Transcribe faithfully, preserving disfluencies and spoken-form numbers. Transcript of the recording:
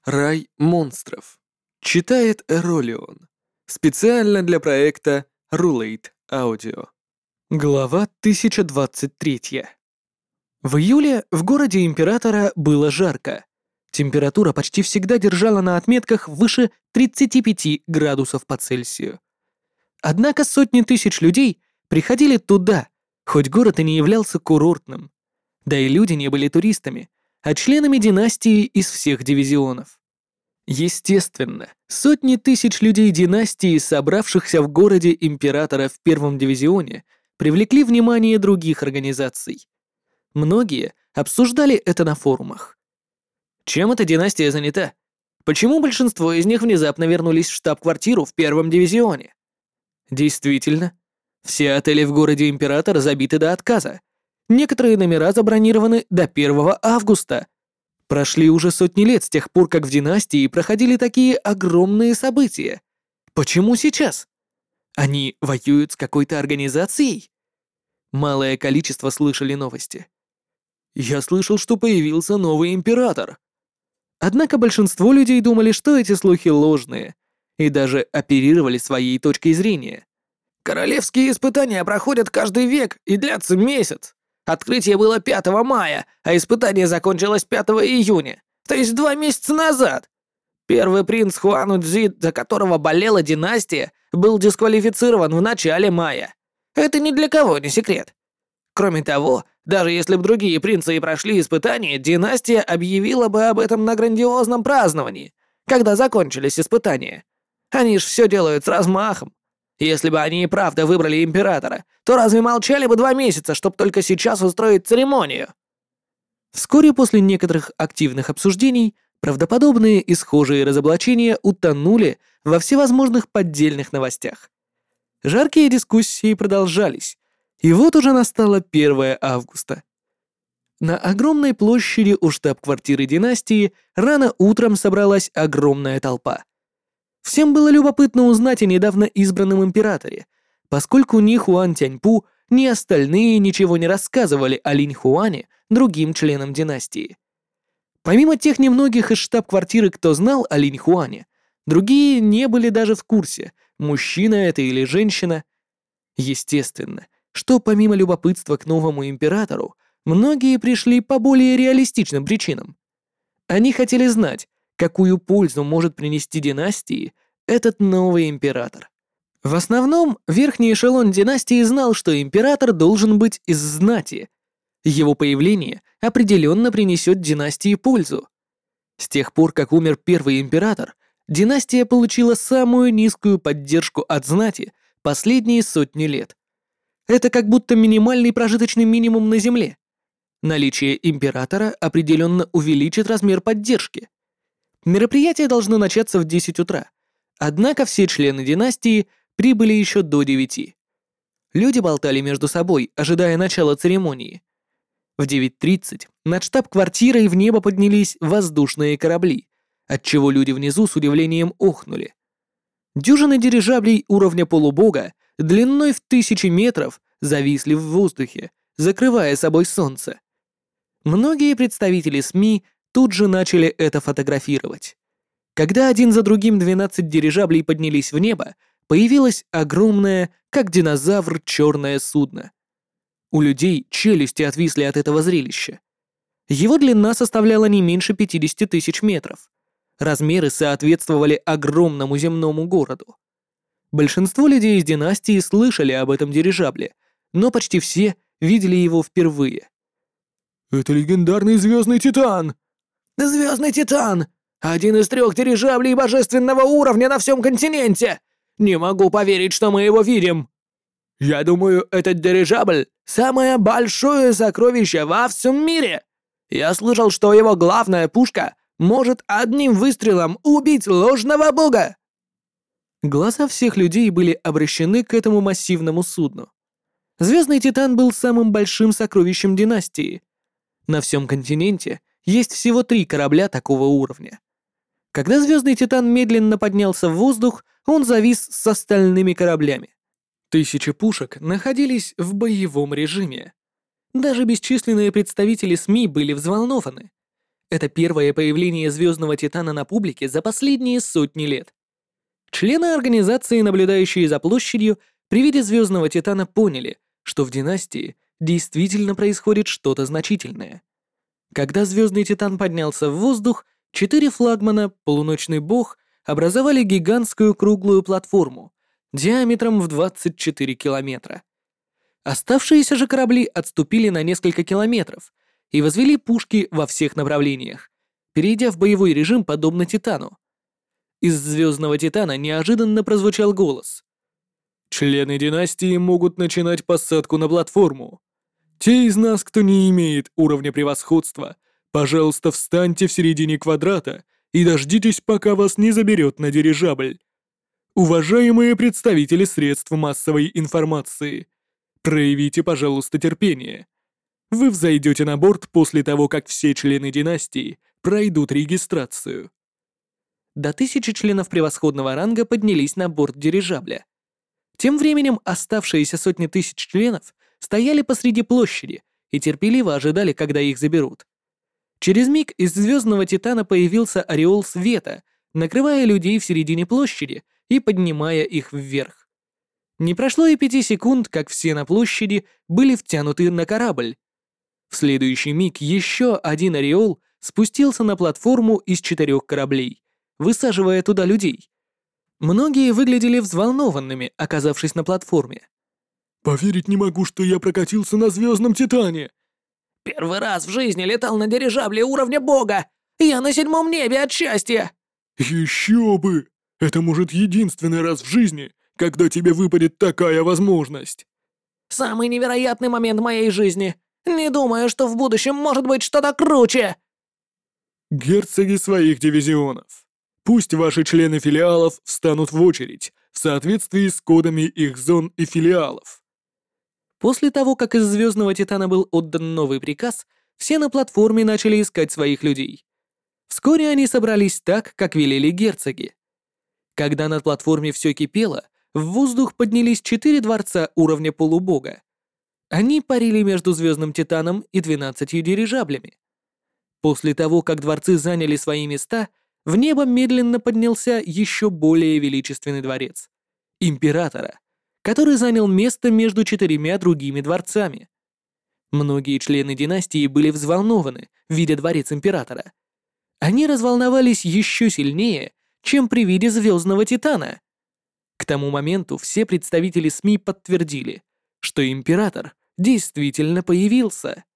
Рай монстров. Читает Эролион. Специально для проекта Rulate Audio. Глава тысяча двадцать три. В июле в городе Императора было жарко. Температура почти всегда держала на отметках выше тридцати пяти градусов по Цельсию. Однако сотни тысяч людей приходили туда, хоть город и не являлся курортным. Да и люди не были туристами, а членами династии из всех дивизионов. Естественно, сотни тысяч людей династии, собравшихся в городе Императора в первом дивизионе, привлекли внимание других организаций. Многие обсуждали это на форумах. Чем эта династия занята? Почему большинство из них внезапно вернулись в штаб-квартиру в первом дивизионе? Действительно, все отели в городе Император забиты до отказа. Некоторые номера забронированы до первого августа. Прошли уже сотни лет с тех пор, как в династии проходили такие огромные события. Почему сейчас? Они воюют с какой-то организацией? Малое количество слышали новости. Я слышал, что появился новый император. Однако большинство людей думали, что эти слухи ложные, и даже оперировали своей точкой зрения. Королевские испытания проходят каждый век и длятся месяц. Открытие было пятого мая, а испытание закончилось пятого июня, то есть два месяца назад. Первый принц Хуан Удзи, за которого болела династия, был дисквалифицирован в начале мая. Это ни для кого не секрет. Кроме того, даже если бы другие принцы и прошли испытания, династия объявила бы об этом на грандиозном праздновании, когда закончились испытания. Они ж все делают с размахом. Если бы они и правда выбрали императора, то разве молчали бы два месяца, чтобы только сейчас устроить церемонию? Вскоре после некоторых активных обсуждений правдоподобные и схожие разоблачения утонули во всевозможных поддельных новостях. Жаркие дискуссии продолжались, и вот уже настало первое августа. На огромной площади у штаб-квартиры династии рано утром собралась огромная толпа. Всем было любопытно узнать о недавно избранном императоре, поскольку ни Хуан Тяньпу, ни остальные ничего не рассказывали о Линь Хуане другим членам династии. Помимо тех немногих из штаб-квартиры, кто знал о Линь Хуане, другие не были даже в курсе, мужчина это или женщина. Естественно, что помимо любопытства к новому императору, многие пришли по более реалистичным причинам. Они хотели знать, какую пользу может принести династии этот новый император. В основном, верхний эшелон династии знал, что император должен быть из знати. Его появление определенно принесет династии пользу. С тех пор, как умер первый император, династия получила самую низкую поддержку от знати последние сотни лет. Это как будто минимальный прожиточный минимум на земле. Наличие императора определенно увеличит размер поддержки. Мероприятие должно начаться в десять утра, однако все члены династии прибыли еще до девяти. Люди болтали между собой, ожидая начала церемонии. В девять тридцать над штаб-квартирой в небо поднялись воздушные корабли, отчего люди внизу с удивлением охнули. Дюжины дирижаблей уровня полубога длиной в тысячи метров зависли в воздухе, закрывая собой солнце. Многие представители СМИ тут же начали это фотографировать. Когда один за другим двенадцать дирижаблей поднялись в небо, появилось огромное, как динозавр, черное судно. У людей челюсти отвисли от этого зрелища. Его длина составляла не меньше пятидесяти тысяч метров. Размеры соответствовали огромному земному городу. Большинство людей из династии слышали об этом дирижабле, но почти все видели его впервые. «Это легендарный звездный титан!» «Звездный титан! Один из трех дирижаблей божественного уровня на всем континенте! Не могу поверить, что мы его видим! Я думаю, этот дирижабль — самое большое сокровище во всем мире! Я слышал, что его главная пушка может одним выстрелом убить ложного бога!» Глаза всех людей были обращены к этому массивному судну. Звездный титан был самым большим сокровищем династии. На всем континенте есть всего три корабля такого уровня. Когда звездный титан медленно поднялся в воздух, он завис с остальными кораблями. Тысячи пушек находились в боевом режиме. Даже бесчисленные представители СМИ были взволнованы. Это первое появление звездного титана на публике за последние сотни лет. Члены организации, наблюдающие за площадью, при виде звездного титана поняли, что в династии действительно происходит что-то значительное. Когда звездный титан поднялся в воздух, четыре флагмана, полуночный бог, образовали гигантскую круглую платформу диаметром в двадцать четыре километра. Оставшиеся же корабли отступили на несколько километров и возвели пушки во всех направлениях, перейдя в боевой режим подобно Титану. Из звездного Титана неожиданно прозвучал голос. «Члены династии могут начинать посадку на платформу. Те из нас, кто не имеет уровня превосходства, пожалуйста, встаньте в середине квадрата и дождитесь, пока вас не заберет на дирижабль. Уважаемые представители средств массовой информации, проявите, пожалуйста, терпение. Вы взойдете на борт после того, как все члены династии пройдут регистрацию». До тысячи членов превосходного ранга поднялись на борт дирижабля. Тем временем оставшиеся сотни тысяч членов стояли посреди площади и терпеливо ожидали, когда их заберут. Через миг из звездного титана появился ореол света, накрывая людей в середине площади и поднимая их вверх. Не прошло и пяти секунд, как все на площади были втянуты на корабль. В следующий миг еще один ореол спустился на платформу из четырех кораблей, высаживая туда людей. Многие выглядели взволнованными, оказавшись на платформе. «Поверить не могу, что я прокатился на звездном Титане!» «Первый раз в жизни летал на дирижабле уровня бога! Я на седьмом небе от счастья!» «Еще бы! Это может единственный раз в жизни, когда тебе выпадет такая возможность!» «Самый невероятный момент моей жизни! Не думаю, что в будущем может быть что-то круче!» «Герцоги своих дивизионов. Пусть ваши члены филиалов встанут в очередь в соответствии с кодами их зон и филиалов». После того, как из звездного титана был отдан новый приказ, все на платформе начали искать своих людей. Вскоре они собрались так, как велели герцоги. Когда на платформе все кипело, в воздух поднялись четыре дворца уровня полубога. Они парили между звездным титаном и двенадцатью дирижаблями. После того, как дворцы заняли свои места, в небо медленно поднялся еще более величественный дворец — императора, который занял место между четырьмя другими дворцами. Многие члены династии были взволнованы, видя дворец императора. Они разволновались еще сильнее, чем при виде звездного титана. К тому моменту все представители СМИ подтвердили, что император действительно появился.